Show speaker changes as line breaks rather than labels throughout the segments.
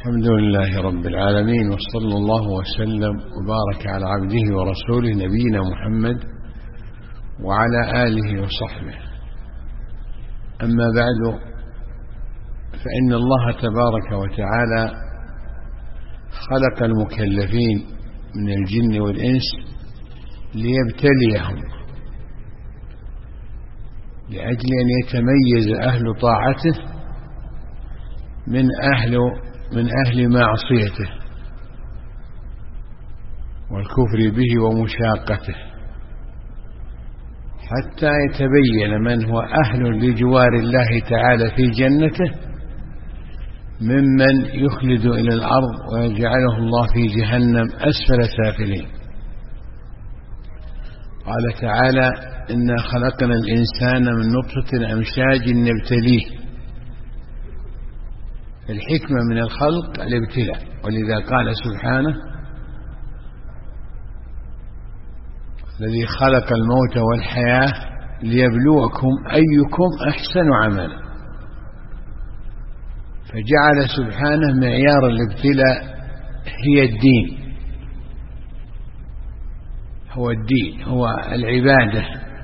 الحمد لله رب العالمين، وصلى الله وسلم وبارك على عبده ورسوله نبينا محمد وعلى آله وصحبه. أما بعد، فإن الله تبارك وتعالى خلق المكلفين من الجن والإنس ليبتليهم، لأجل أن يتميز أهل طاعته من أهل معصيته والكفر به ومشاقته، حتى يتبين من هو أهل لجوار الله تعالى في جنته ممن يخلد إلى الأرض ويجعله الله في جهنم أسفل سافلين. قال تعالى: إنا خلقنا الإنسان من نطفة أمشاج نبتليه. الحكمة من الخلق الابتلاء، ولذا قال سبحانه: الذي خلق الموت والحياة ليبلوكم أيكم أحسن عملا. فجعل سبحانه معيار الابتلاء هي الدين، هو الدين، هو العبادة،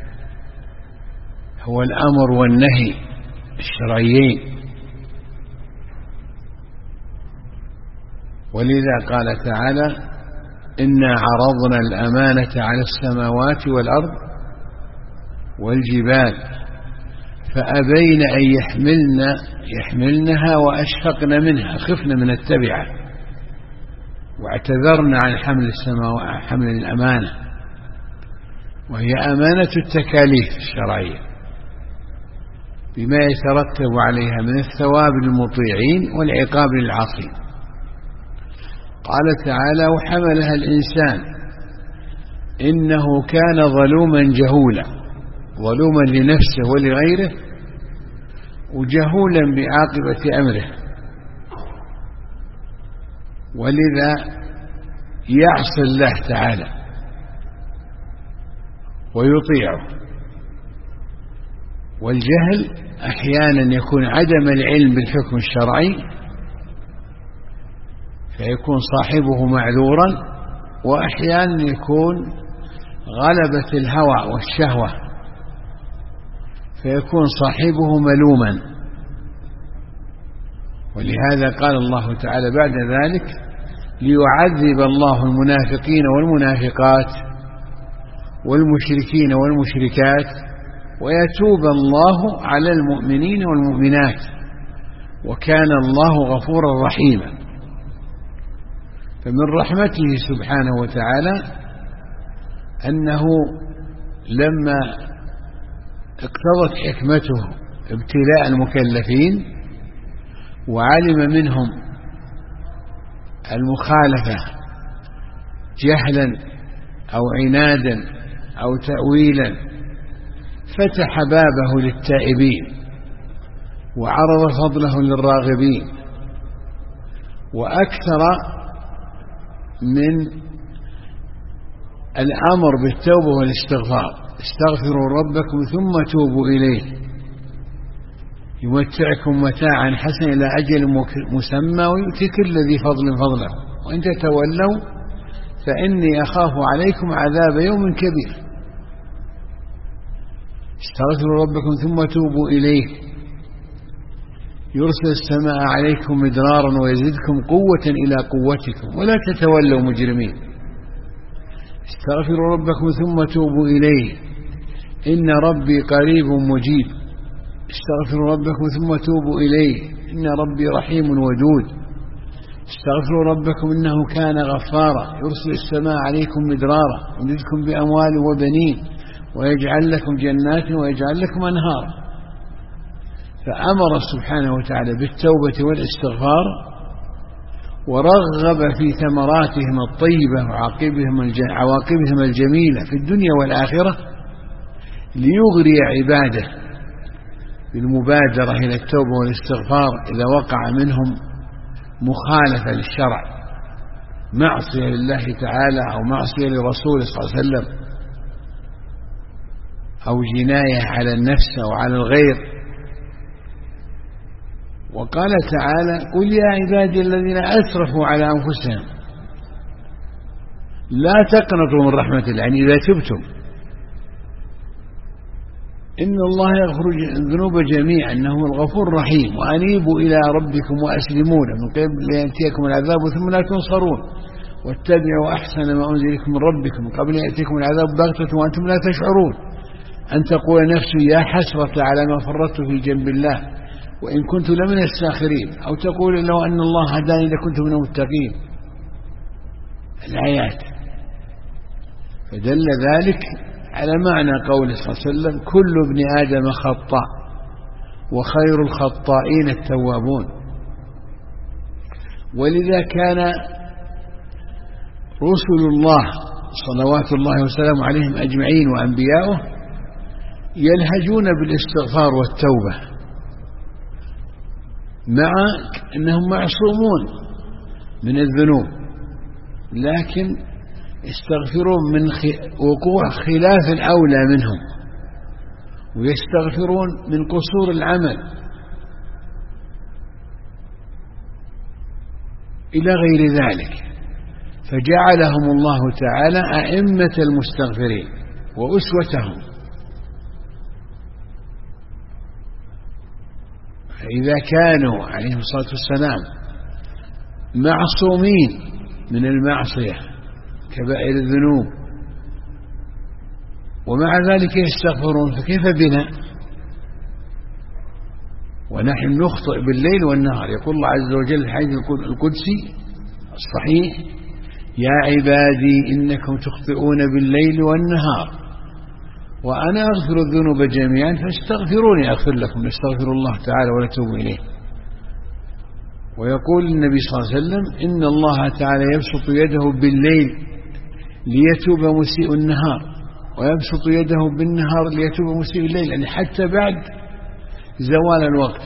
هو الأمر والنهي الشرعيين. ولذا قال تعالى: إنا عرضنا الأمانة على السماوات والأرض والجبال فأبين أن يحملنها وأشفقن منها، خفن من التبعة، واعتذرن عن حمل الأمانة، وهي أمانة التكاليف الشرعية بما يترتب عليها من الثواب للمطيعين والعقاب للعاصين. قال تعالى: وحملها الإنسان إنه كان ظلوما جهولا، ظلوما لنفسه ولغيره، وجهولا بعاقبة أمره، ولذا يعصي الله تعالى ويطيعه. والجهل أحيانا يكون عدم العلم بالحكم الشرعي فيكون صاحبه معذورا، وأحيانا يكون غلبة الهوى والشهوة فيكون صاحبه ملوما. ولهذا قال الله تعالى بعد ذلك: ليعذب الله المنافقين والمنافقات والمشركين والمشركات ويتوب الله على المؤمنين والمؤمنات وكان الله غفورا رحيما. فمن رحمته سبحانه وتعالى أنه لما اقتضت حكمته ابتلاء المكلفين وعلم منهم المخالفة جهلا أو عنادا أو تأويلا، فتح بابه للتائبين وعرض فضله للراغبين، وأكثر من الأمر بالتوبة والاستغفار: استغفروا ربكم ثم توبوا إليه يمتعكم متاعا حسنا إلى أجل مسمى ويؤتي كل ذي فضل فضله وإن تتولوا فإني أخاف عليكم عذاب يوم كبير. استغفروا ربكم ثم توبوا إليه يرسل السماء عليكم مدرارا ويزدكم قوة إلى قوتكم ولا تتولوا مجرمين. استغفروا ربكم ثم توبوا إليه إن ربي قريب مجيب. استغفروا ربكم ثم توبوا إليه إن ربي رحيم ودود. استغفروا ربكم إنه كان غفارا يرسل السماء عليكم مدرارا ويزدكم بأموال وبنين ويجعل لكم جنات ويجعل لكم أنهارا. فأمر سبحانه وتعالى بالتوبة والاستغفار، ورغب في ثمراتهم الطيبة وعواقبهم الجميلة في الدنيا والآخرة، ليغري عباده بالمبادرة إلى التوبة والاستغفار إذا وقع منهم مخالفة للشرع، معصية لله تعالى أو معصية لرسوله صلى الله عليه وسلم، أو جناية على النفس أو على الغير. وقال تعالى: قل يا عبادي الذين أسرفوا على أنفسهم لا تقنطوا من رحمة الله، يعني إذا تبتم إن الله يغفر الذنوب جميعا إنه هو الغفور الرحيم، وأنيبوا إلى ربكم وأسلموا له من قبل أن يأتيكم العذاب ثم لا تنصرون، واتبعوا أحسن ما أنزل إليكم من ربكم من قبل أن يأتيكم العذاب بغتة وأنتم لا تشعرون، أن تقول نفسي يا حسرة على ما فرطت في جنب الله وإن كنت لمن الساخرين، أو تقول لو أن الله هداني لكنت من المتقين. الآيات. فدل ذلك على معنى قوله صلى الله عليه وسلم: كل ابن آدم خطاء وخير الخطائين التوابون. ولذا كان رسل الله صلوات الله وسلامه عليهم أجمعين وأنبياؤه يلهجون بالاستغفار والتوبة، مع أنهم معصومون من الذنوب، لكن يستغفرون من وقوع خلاف الأولى منهم، ويستغفرون من قصور العمل إلى غير ذلك، فجعلهم الله تعالى أئمة المستغفرين وأسوتهم. فإذا كانوا عليهم الصلاة والسلام معصومين من المعصية كبائر الذنوب ومع ذلك يستغفرون، فكيف بنا ونحن نخطئ بالليل والنهار؟ يقول الله عز وجل الحديث القدسي الصحيح: يا عبادي إنكم تخطئون بالليل والنهار وأنا أغفر الذنوب جميعا فاستغفروني أغفر لكم. نستغفر الله تعالى ونتوب إليه. ويقول النبي صلى الله عليه وسلم: إن الله تعالى يبسط يده بالليل ليتوب مسيء النهار، ويبسط يده بالنهار ليتوب مسيء الليل، يعني حتى بعد زوال الوقت.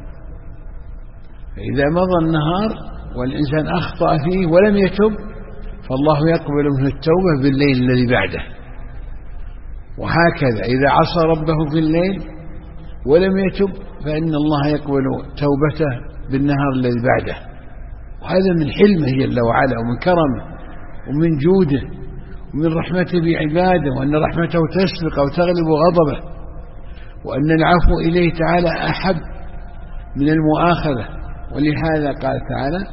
فإذا مضى النهار والإنسان أخطأ فيه ولم يتب، فالله يقبل منه التوبة بالليل الذي بعده. وهكذا إذا عصى ربه في الليل ولم يتب، فإن الله يقبل توبته بالنهار الذي بعده. وهذا من حلمه جل وعلا ومن كرمه ومن جوده ومن رحمته بعباده، وأن رحمته تسبق أو تغلب غضبه، وأن العفو إليه تعالى أحب من المؤاخذة. ولهذا قال تعالى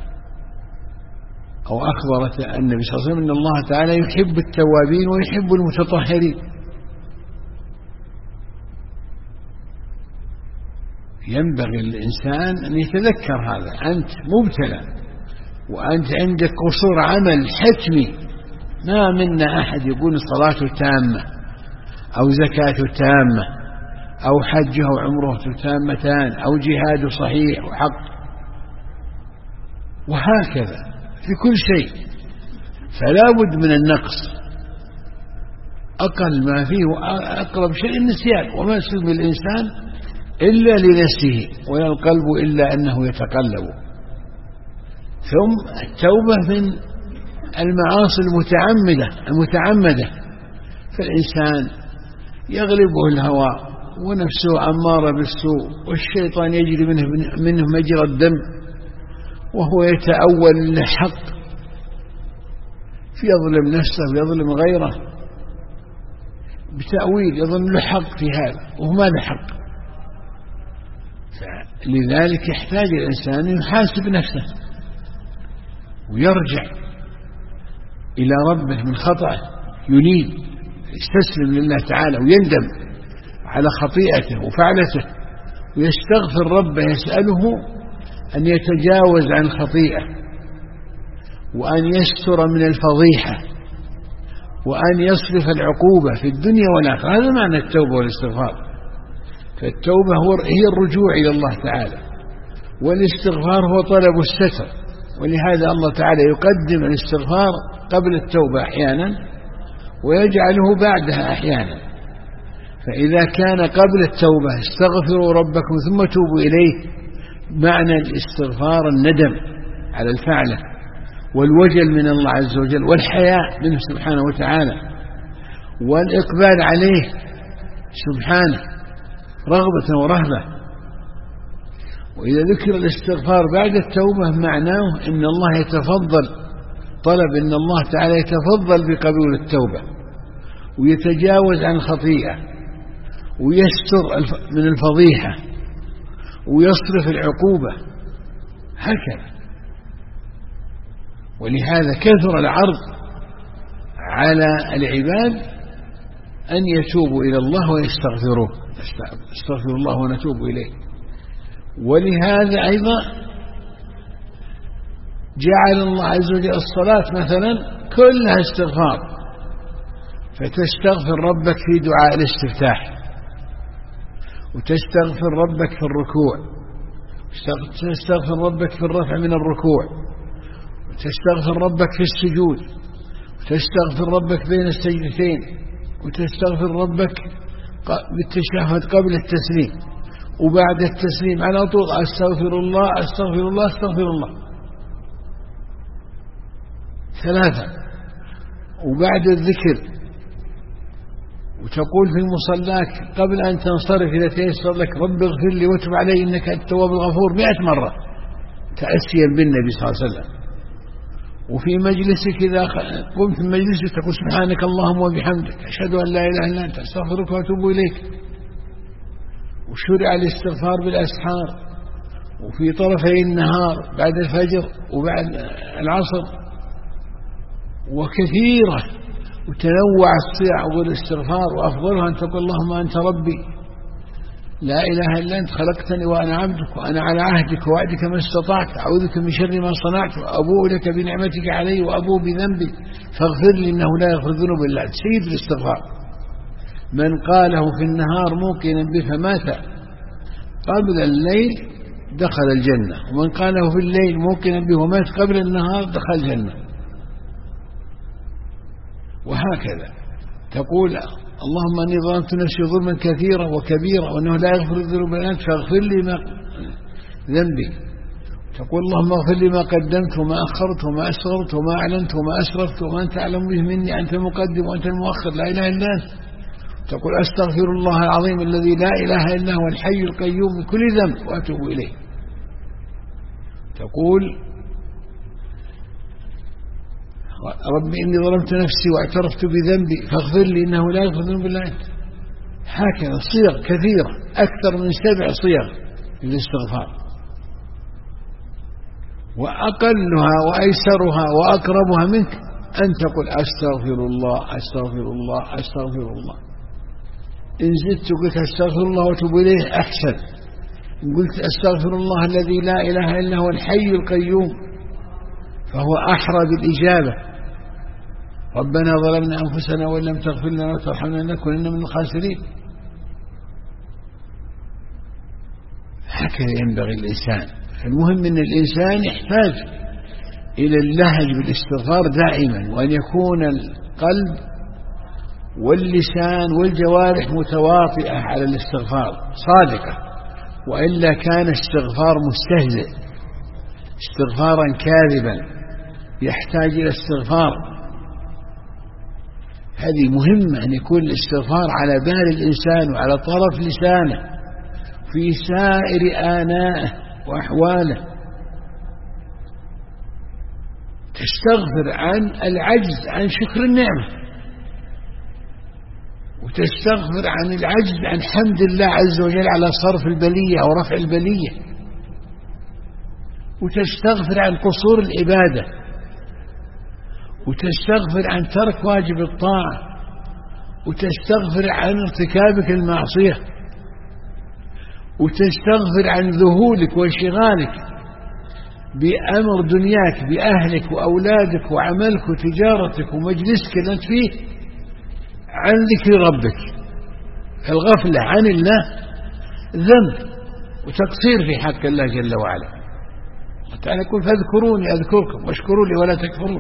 أو أخبرت النبي صلى الله عليه وسلم أن الله تعالى يحب التوابين ويحب المتطهرين. ينبغي الإنسان أن يتذكر هذا. أنت مبتلى وأنت عندك قصور عمل حتمي، ما منا أحد يقول صلاته تامة أو زكاته تامة أو حجه أو عمره تامتان أو جهاده صحيح وحق، وهكذا في كل شيء. فلا بد من النقص، أقل ما فيه وأقرب شيء النسيان، وما يسلم الإنسان إلا لنفسه ولا القلب إلا أنه يتقلب. ثم التوبة من المعاصي المتعمدة، فالإنسان يغلبه الهوى ونفسه أمارة بالسوء والشيطان يجري منه مجرى الدم، وهو يتأول الحق فيظلم نفسه ويظلم غيره بتأويل يظن له حق في هذا وهو ما له حق. لذلك يحتاج الإنسان أن يحاسب نفسه ويرجع إلى ربه من خطأه، ينيب يستسلم لله تعالى ويندم على خطيئته وفعلته، ويستغفر ربه يسأله أن يتجاوز عن الخطيئة وأن يستر من الفضيحة وأن يصرف العقوبة في الدنيا والآخرة. هذا معنى التوبة والاستغفار. فالتوبة هي الرجوع إلى الله تعالى، والاستغفار هو طلب الستر. ولهذا الله تعالى يقدم الاستغفار قبل التوبة أحيانا ويجعله بعدها أحيانا. فإذا كان قبل التوبة استغفروا ربكم ثم توبوا إليه، معنى الاستغفار الندم على الفعلة والوجل من الله عز وجل والحياء منه سبحانه وتعالى والإقبال عليه سبحانه رغبة ورهبة. وإذا ذكر الاستغفار بعد التوبة معناه أن الله يتفضل، طلب أن الله تعالى يتفضل بقبول التوبة ويتجاوز عن خطيئة ويستر من الفضيحة ويصرف العقوبة هكذا. ولهذا كثر العرض على العباد أن يتوبوا إلى الله ويستغفروه، استغفر الله ونتوب إليه. ولهذا أيضا جعل الله عز وجل الصلاة مثلا كلها استغفار، فتستغفر ربك في دعاء الاستفتاح، وتستغفر ربك في الركوع، تستغفر ربك في الرفع من الركوع، وتستغفر ربك في السجود، وتستغفر ربك بين السجدتين، وتستغفر ربك بالتشهد قبل التسليم، وبعد التسليم على طول أستغفر الله أستغفر الله أستغفر الله 3. وبعد الذكر وتقول في مصلاك قبل أن تنصرف إذا تيسر لك رب اغفر لي وتب علي إنك التواب الغفور 100 مرة تأسيا بالنبي صلى الله عليه وسلم. وفي مجلسك إذا قمت من مجلسك تقول سبحانك اللهم وبحمدك أشهد أن لا إله إلا أنت أستغفرك وأتوب إليك. وشرع الاستغفار بالأسحار وفي طرفي النهار بعد الفجر وبعد العصر وكثيرة، وتنوع الصيغ والاستغفار، وأفضلها أن تقول اللهم أنت ربي لا إله إلا أنت خلقتني وأنا عبدك وأنا على عهدك ووعدك ما استطعت أعوذ بك من شر ما صنعت وأبوء لك بنعمتك علي وأبوء بذنبي فاغفر لي إنه لا يغفر الذنوب إلا أنت. سيد الاستغفار من قاله في النهار موقنا به فمات قبل الليل دخل الجنة، ومن قاله في الليل موقنا به ومات قبل النهار دخل الجنة. وهكذا تقول اللهم أني ظلمت نفسي ظلما كثيرا وكبيرا وأنه لا يغفر الذنوب إلا أنت فاغفر لي ما ذنبي. تقول اللهم اغفر لي ما قدمت وما أخرت وما أسررت وما أعلنت وما أسرفت وما أنت أعلم به مني أنت المقدم وأنت المؤخر لا إله إلا أنت. تقول أستغفر الله العظيم الذي لا إله إلا هو الحي القيوم من كل ذنب وأتوب إليه. تقول ربي إني ظلمت نفسي واعترفت بذنبي فاغفر لي إنه لا يغفر الذنوب إلا أنت. هكذا صيغ كثيرة أكثر من 7 صيغ للاستغفار، وأقلها وأيسرها وأقربها منك أن تقول أستغفر الله أستغفر الله أستغفر الله. إن زدت قلت أستغفر الله وأتوب إليه أحسن. إن قلت أستغفر الله الذي لا إله إلا هو الحي القيوم فهو أحرى بالإجابة. ربنا ظلمنا أنفسنا وإن لم تغفر لنا وترحمنا لنكونن من الخاسرين. هكذا ينبغي الإنسان. المهم أن الإنسان يحتاج إلى اللهج بالاستغفار دائما، وأن يكون القلب واللسان والجوارح متواطئة على الاستغفار صادقة، وإلا كان استغفار مستهزئ استغفارا كاذبا يحتاج إلى استغفار. هذه مهمة أن يكون الاستغفار على بال الإنسان وعلى طرف لسانه في سائر آنائه وأحواله. تستغفر عن العجز عن شكر النعمة، وتستغفر عن العجز عن حمد الله عز وجل على صرف البلية أو رفع البلية، وتستغفر عن قصور العبادة، وتستغفر عن ترك واجب الطاعة، وتستغفر عن ارتكابك المعصية، وتستغفر عن ذهولك وانشغالك بأمر دنياك بأهلك وأولادك وعملك وتجارتك ومجلسك اللي أنت فيه عن ذكر ربك. الغفلة عن الله ذنب وتقصير في حق الله جل وعلا. تعالى يقول فاذكروني أذكركم واشكروا لي ولا تكفرون.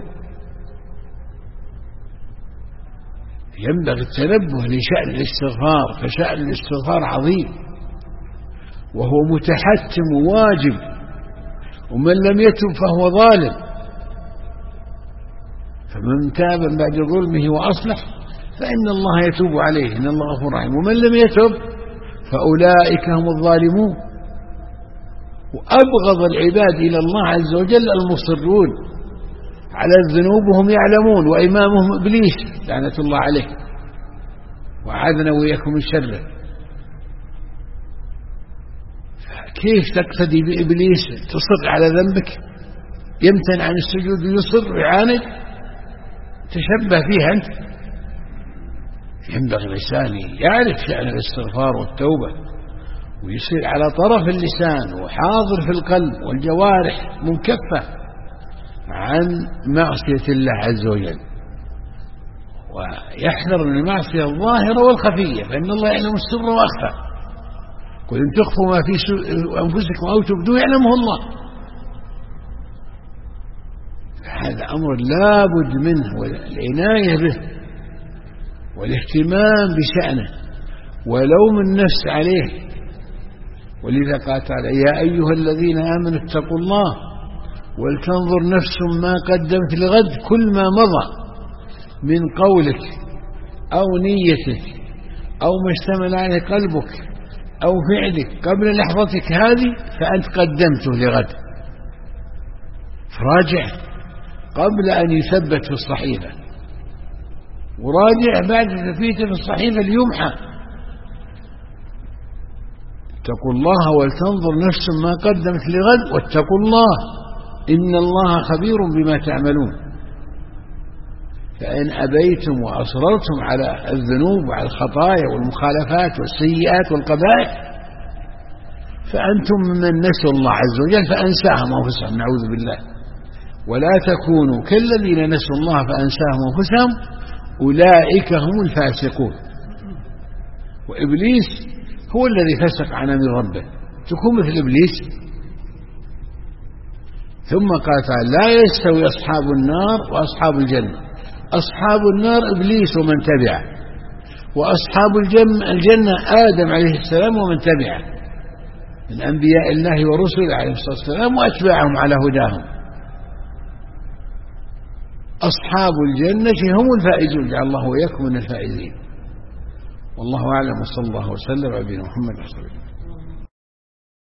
ينبغي التنبه لشأن الاستغفار، فشأن الاستغفار عظيم وهو متحتم واجب، ومن لم يتب فهو ظالم. فمن تاب بعد ظلمه وأصلح فإن الله يتوب عليه إن الله غفور رحيم، ومن لم يتب فأولئك هم الظالمون. وأبغض العباد إلى الله عز وجل المصرون على الذنوب وهم يعلمون، وإمامهم إبليس لعنة الله عليه، وعاذنا وإياكم من شره. كيف تقتدي بإبليس تصر على ذنبك، يمتنع عن السجود ويصر ويعاند؟ تشبه فيه أنت. ينبغي الإنسان يعرف شأن الاستغفار والتوبة، ويصير على طرف اللسان وحاضر في القلب والجوارح منكفة عن معصية الله عز وجل، ويحذر من المعصية الظاهرة والخفية، فإن الله يعلم السر وأخفى. قل إن تخفوا ما في أنفسكم أو تبدوه يعلمه الله. هذا أمر لا بد منه، والعناية به والاهتمام بشأنه ولوم النفس عليه. ولذا قال تعالى: يا أيها الذين آمنوا اتقوا الله ولتنظر نفس ما قدمت لغد. كل ما مضى من قولك أو نيتك أو ما اشتمل عليه قلبك أو فعلك قبل لحظتك هذه فأنت قدمته لغد، فراجع قبل أن يثبت في الصحيفة، وراجع بعد تثبيته في الصحيفة ليمحى. اتقوا الله ولتنظر نفس ما قدمت لغد واتقوا الله إن الله خبير بما تعملون. فإن أبيتم وأصررتم على الذنوب وعلى الخطايا والمخالفات والسيئات والقبائح فأنتم ممن نسوا الله عز وجل فأنساهم أنفسهم، نعوذ بالله. ولا تكونوا كالذين نسوا الله فأنساهم أنفسهم أولئك هم الفاسقون. وإبليس هو الذي فسق عن أمر ربه، تكون مثل إبليس. ثم قال تعالى: لا يستوي أصحاب النار وأصحاب الجنة. أصحاب النار إبليس ومن تبعه، وأصحاب الجنة آدم عليه السلام ومن تبعه من أنبياء الله ورسله عليه الصلاة والسلام وأتباعهم على هداهم. أصحاب الجنة هم الفائزون، جعل الله وإياكم من الفائزين. والله أعلم، وصلى الله وسلم على نبينا محمد.